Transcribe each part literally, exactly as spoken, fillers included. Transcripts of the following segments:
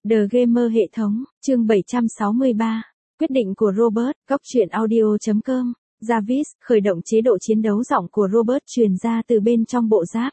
The Gamer hệ thống, chương bảy trăm sáu mươi ba. Quyết định của Robert, góc truyện audio chấm com. Jarvis, khởi động chế độ chiến đấu. Giọng của Robert truyền ra từ bên trong bộ giáp.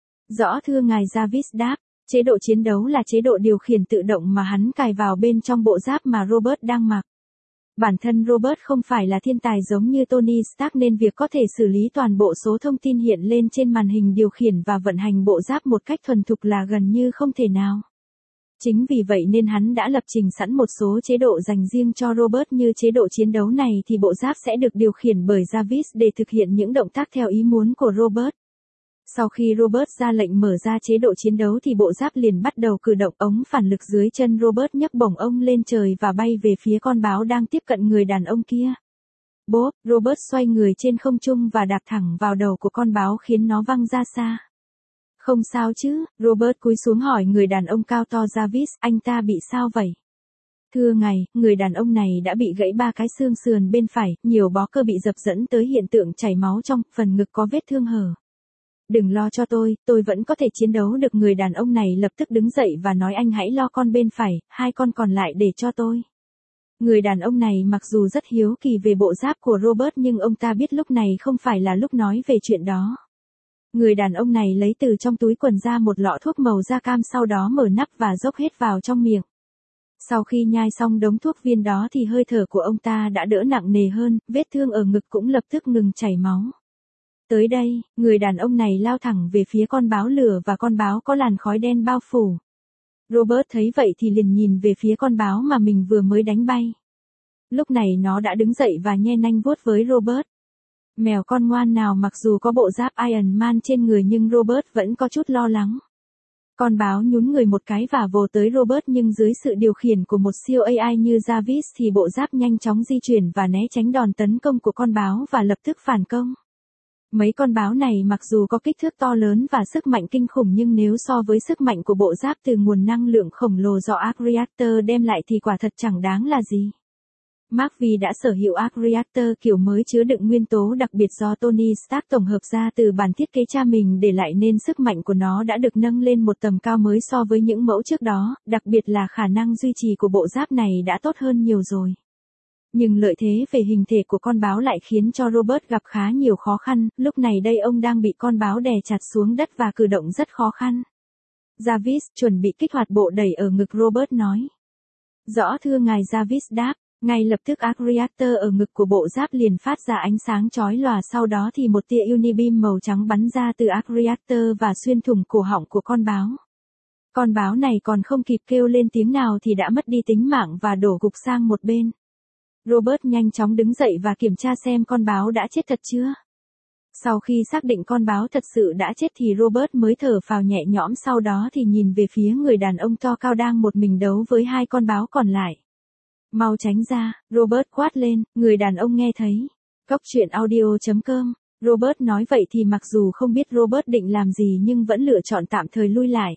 Rõ thưa ngài, Jarvis đáp. Chế độ chiến đấu là chế độ điều khiển tự động mà hắn cài vào bên trong bộ giáp mà Robert đang mặc. Bản thân Robert không phải là thiên tài giống như Tony Stark nên việc có thể xử lý toàn bộ số thông tin hiện lên trên màn hình điều khiển và vận hành bộ giáp một cách thuần thục là gần như không thể nào. Chính vì vậy nên hắn đã lập trình sẵn một số chế độ dành riêng cho Robert. Như chế độ chiến đấu này thì bộ giáp sẽ được điều khiển bởi Jarvis để thực hiện những động tác theo ý muốn của Robert. Sau khi Robert ra lệnh mở ra chế độ chiến đấu thì bộ giáp liền bắt đầu cử động. Ống phản lực dưới chân Robert nhấc bổng ông lên trời và bay về phía con báo đang tiếp cận người đàn ông kia. Bốp, Robert xoay người trên không trung và đạp thẳng vào đầu của con báo khiến nó văng ra xa. Không sao chứ? Robert cúi xuống hỏi người đàn ông cao to Jarvis, anh ta bị sao vậy? Thưa ngài, người đàn ông này đã bị gãy ba cái xương sườn bên phải, nhiều bó cơ bị dập dẫn tới hiện tượng chảy máu trong phần ngực, có vết thương hở. Đừng lo cho tôi, tôi vẫn có thể chiến đấu được. Người đàn ông này lập tức đứng dậy và nói, anh hãy lo con bên phải, hai con còn lại để cho tôi. Người đàn ông này mặc dù rất hiếu kỳ về bộ giáp của Robert nhưng ông ta biết lúc này không phải là lúc nói về chuyện đó. Người đàn ông này lấy từ trong túi quần ra một lọ thuốc màu da cam, sau đó mở nắp và dốc hết vào trong miệng. Sau khi nhai xong đống thuốc viên đó thì hơi thở của ông ta đã đỡ nặng nề hơn, vết thương ở ngực cũng lập tức ngừng chảy máu. Tới đây, người đàn ông này lao thẳng về phía con báo lửa và con báo có làn khói đen bao phủ. Robert thấy vậy thì liền nhìn về phía con báo mà mình vừa mới đánh bay. Lúc này nó đã đứng dậy và nhe nanh vuốt với Robert. Mèo con ngoan nào. Mặc dù có bộ giáp Iron Man trên người nhưng Robert vẫn có chút lo lắng. Con báo nhún người một cái và vồ tới Robert, nhưng dưới sự điều khiển của một siêu a i như Jarvis thì bộ giáp nhanh chóng di chuyển và né tránh đòn tấn công của con báo và lập tức phản công. Mấy con báo này mặc dù có kích thước to lớn và sức mạnh kinh khủng nhưng nếu so với sức mạnh của bộ giáp từ nguồn năng lượng khổng lồ do Arc Reactor đem lại thì quả thật chẳng đáng là gì. Mark V đã sở hữu Arc Reactor kiểu mới chứa đựng nguyên tố đặc biệt do Tony Stark tổng hợp ra từ bản thiết kế cha mình để lại, nên sức mạnh của nó đã được nâng lên một tầm cao mới so với những mẫu trước đó, đặc biệt là khả năng duy trì của bộ giáp này đã tốt hơn nhiều rồi. Nhưng lợi thế về hình thể của con báo lại khiến cho Robert gặp khá nhiều khó khăn. Lúc này đây ông đang bị con báo đè chặt xuống đất và cử động rất khó khăn. Jarvis, chuẩn bị kích hoạt bộ đẩy ở ngực, Robert nói. Rõ thưa ngài, Jarvis đáp. Ngay lập tức Arc Reactor ở ngực của bộ giáp liền phát ra ánh sáng chói lòa, sau đó thì một tia Unibeam màu trắng bắn ra từ Arc Reactor và xuyên thủng cổ họng của con báo. Con báo này còn không kịp kêu lên tiếng nào thì đã mất đi tính mạng và đổ gục sang một bên. Robert nhanh chóng đứng dậy và kiểm tra xem con báo đã chết thật chưa. Sau khi xác định con báo thật sự đã chết thì Robert mới thở phào nhẹ nhõm, sau đó thì nhìn về phía người đàn ông to cao đang một mình đấu với hai con báo còn lại. Mau tránh ra, Robert quát lên. Người đàn ông nghe thấy. Góc truyện audio chấm com. Robert nói vậy thì mặc dù không biết Robert định làm gì nhưng vẫn lựa chọn tạm thời lui lại.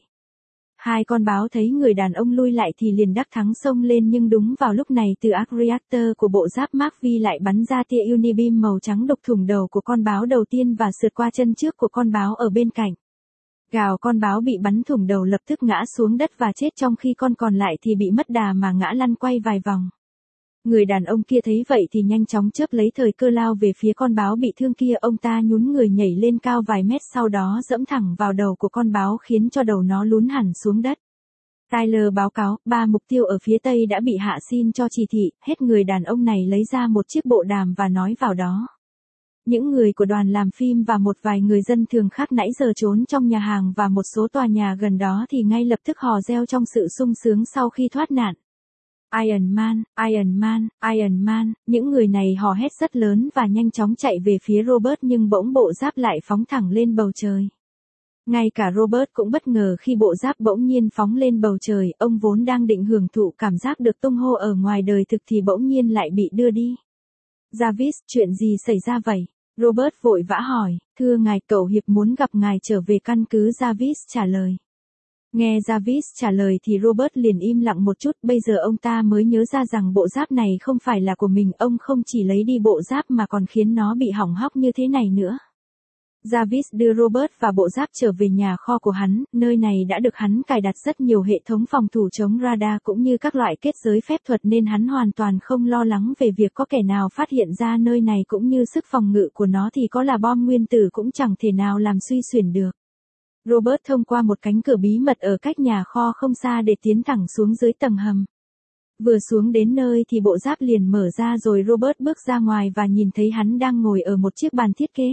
Hai con báo thấy người đàn ông lui lại thì liền đắc thắng xông lên, nhưng đúng vào lúc này từ Arc Reactor của bộ giáp Mark V lại bắn ra tia Unibeam màu trắng đục thủng đầu của con báo đầu tiên và sượt qua chân trước của con báo ở bên cạnh. Gào, con báo bị bắn thủng đầu lập tức ngã xuống đất và chết, trong khi con còn lại thì bị mất đà mà ngã lăn quay vài vòng. Người đàn ông kia thấy vậy thì nhanh chóng chớp lấy thời cơ lao về phía con báo bị thương kia. Ông ta nhún người nhảy lên cao vài mét, sau đó dẫm thẳng vào đầu của con báo khiến cho đầu nó lún hẳn xuống đất. Tyler báo cáo, ba mục tiêu ở phía tây đã bị hạ xin cho chỉ thị. Hết người đàn ông này lấy ra một chiếc bộ đàm và nói vào đó. Những người của đoàn làm phim và một vài người dân thường khác nãy giờ trốn trong nhà hàng và một số tòa nhà gần đó thì ngay lập tức hò reo trong sự sung sướng sau khi thoát nạn. Iron Man, Iron Man, Iron Man. Những người này hò hét rất lớn và nhanh chóng chạy về phía Robert, nhưng bỗng bộ giáp lại phóng thẳng lên bầu trời. Ngay cả Robert cũng bất ngờ khi bộ giáp bỗng nhiên phóng lên bầu trời. Ông vốn đang định hưởng thụ cảm giác được tung hô ở ngoài đời thực thì bỗng nhiên lại bị đưa đi. Jarvis, chuyện gì xảy ra vậy? Robert vội vã hỏi. Thưa ngài, cậu hiệp muốn gặp ngài trở về căn cứ, Jarvis trả lời. Nghe Jarvis trả lời thì Robert liền im lặng một chút. Bây giờ ông ta mới nhớ ra rằng bộ giáp này không phải là của mình. Ông không chỉ lấy đi bộ giáp mà còn khiến nó bị hỏng hóc như thế này nữa. Jarvis đưa Robert và bộ giáp trở về nhà kho của hắn, nơi này đã được hắn cài đặt rất nhiều hệ thống phòng thủ chống radar cũng như các loại kết giới phép thuật nên hắn hoàn toàn không lo lắng về việc có kẻ nào phát hiện ra nơi này cũng như sức phòng ngự của nó thì có là bom nguyên tử cũng chẳng thể nào làm suy xuyển được. Robert thông qua một cánh cửa bí mật ở cách nhà kho không xa để tiến thẳng xuống dưới tầng hầm. Vừa xuống đến nơi thì bộ giáp liền mở ra rồi Robert bước ra ngoài và nhìn thấy hắn đang ngồi ở một chiếc bàn thiết kế.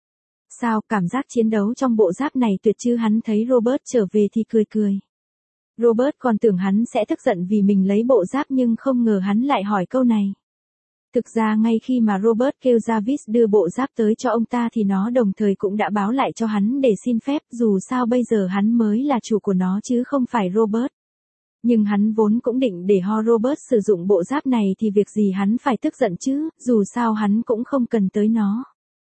Sao, cảm giác chiến đấu trong bộ giáp này tuyệt chứ, hắn thấy Robert trở về thì cười cười. Robert còn tưởng hắn sẽ tức giận vì mình lấy bộ giáp nhưng không ngờ hắn lại hỏi câu này. Thực ra ngay khi mà Robert kêu Jarvis đưa bộ giáp tới cho ông ta thì nó đồng thời cũng đã báo lại cho hắn để xin phép, dù sao bây giờ hắn mới là chủ của nó chứ không phải Robert. Nhưng hắn vốn cũng định để ho Robert sử dụng bộ giáp này thì việc gì hắn phải tức giận chứ, dù sao hắn cũng không cần tới nó.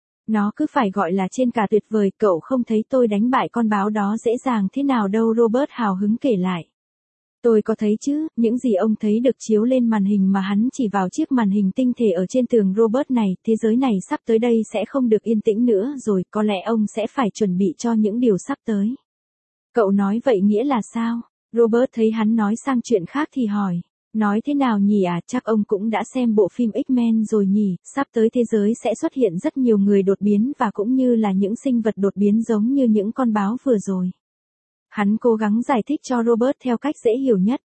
Nó cứ phải gọi là trên cả tuyệt vời, cậu không thấy tôi đánh bại con báo đó dễ dàng thế nào đâu, Robert hào hứng kể lại. Tôi có thấy chứ, những gì ông thấy được chiếu lên màn hình mà hắn chỉ vào chiếc màn hình tinh thể ở trên tường Robert này, thế giới này sắp tới đây sẽ không được yên tĩnh nữa rồi, có lẽ ông sẽ phải chuẩn bị cho những điều sắp tới. Cậu nói vậy nghĩa là sao? Robert thấy hắn nói sang chuyện khác thì hỏi. Nói thế nào nhỉ à, chắc ông cũng đã xem bộ phim X-Men rồi nhỉ, sắp tới thế giới sẽ xuất hiện rất nhiều người đột biến và cũng như là những sinh vật đột biến giống như những con báo vừa rồi. Hắn cố gắng giải thích cho Robert theo cách dễ hiểu nhất.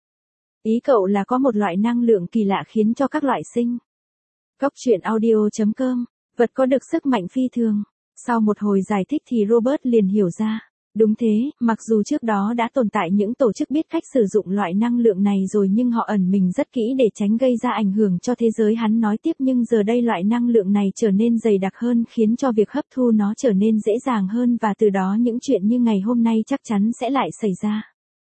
Ý cậu là có một loại năng lượng kỳ lạ khiến cho các loại sinh. Góc truyện audio chấm com, vật có được sức mạnh phi thường. Sau một hồi giải thích thì Robert liền hiểu ra. Đúng thế, mặc dù trước đó đã tồn tại những tổ chức biết cách sử dụng loại năng lượng này rồi nhưng họ ẩn mình rất kỹ để tránh gây ra ảnh hưởng cho thế giới, hắn nói tiếp, nhưng giờ đây loại năng lượng này trở nên dày đặc hơn khiến cho việc hấp thu nó trở nên dễ dàng hơn và từ đó những chuyện như ngày hôm nay chắc chắn sẽ lại xảy ra.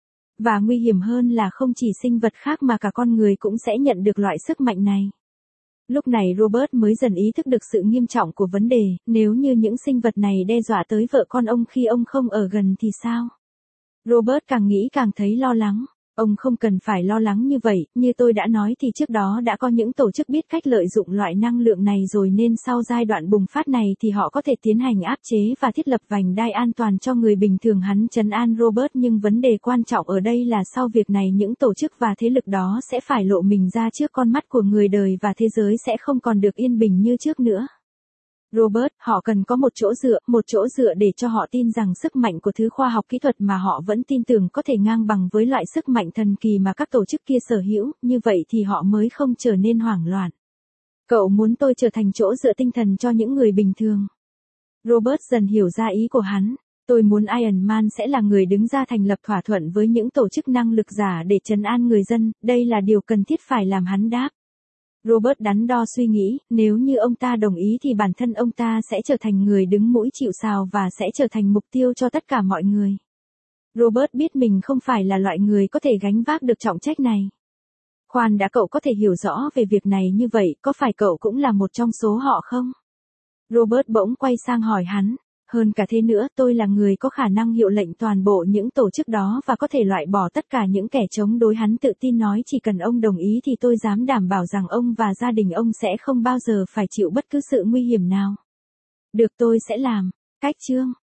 Và nguy hiểm hơn là không chỉ sinh vật khác mà cả con người cũng sẽ nhận được loại sức mạnh này. Lúc này Robert mới dần ý thức được sự nghiêm trọng của vấn đề, nếu như những sinh vật này đe dọa tới vợ con ông khi ông không ở gần thì sao? Robert càng nghĩ càng thấy lo lắng. Ông không cần phải lo lắng như vậy, như tôi đã nói thì trước đó đã có những tổ chức biết cách lợi dụng loại năng lượng này rồi nên sau giai đoạn bùng phát này thì họ có thể tiến hành áp chế và thiết lập vành đai an toàn cho người bình thường, hắn trấn an Robert, nhưng vấn đề quan trọng ở đây là sau việc này những tổ chức và thế lực đó sẽ phải lộ mình ra trước con mắt của người đời và thế giới sẽ không còn được yên bình như trước nữa. Robert, họ cần có một chỗ dựa, một chỗ dựa để cho họ tin rằng sức mạnh của thứ khoa học kỹ thuật mà họ vẫn tin tưởng có thể ngang bằng với loại sức mạnh thần kỳ mà các tổ chức kia sở hữu, như vậy thì họ mới không trở nên hoảng loạn. Cậu muốn tôi trở thành chỗ dựa tinh thần cho những người bình thường. Robert dần hiểu ra ý của hắn. Tôi muốn Iron Man sẽ là người đứng ra thành lập thỏa thuận với những tổ chức năng lực giả để trấn an người dân, đây là điều cần thiết phải làm, hắn đáp. Robert đắn đo suy nghĩ, nếu như ông ta đồng ý thì bản thân ông ta sẽ trở thành người đứng mũi chịu sào và sẽ trở thành mục tiêu cho tất cả mọi người. Robert biết mình không phải là loại người có thể gánh vác được trọng trách này. Khoan đã, cậu có thể hiểu rõ về việc này như vậy, có phải cậu cũng là một trong số họ không? Robert bỗng quay sang hỏi hắn. Hơn cả thế nữa, tôi là người có khả năng hiệu lệnh toàn bộ những tổ chức đó và có thể loại bỏ tất cả những kẻ chống đối, hắn tự tin nói, chỉ cần ông đồng ý thì tôi dám đảm bảo rằng ông và gia đình ông sẽ không bao giờ phải chịu bất cứ sự nguy hiểm nào. Được, tôi sẽ làm. Cách chương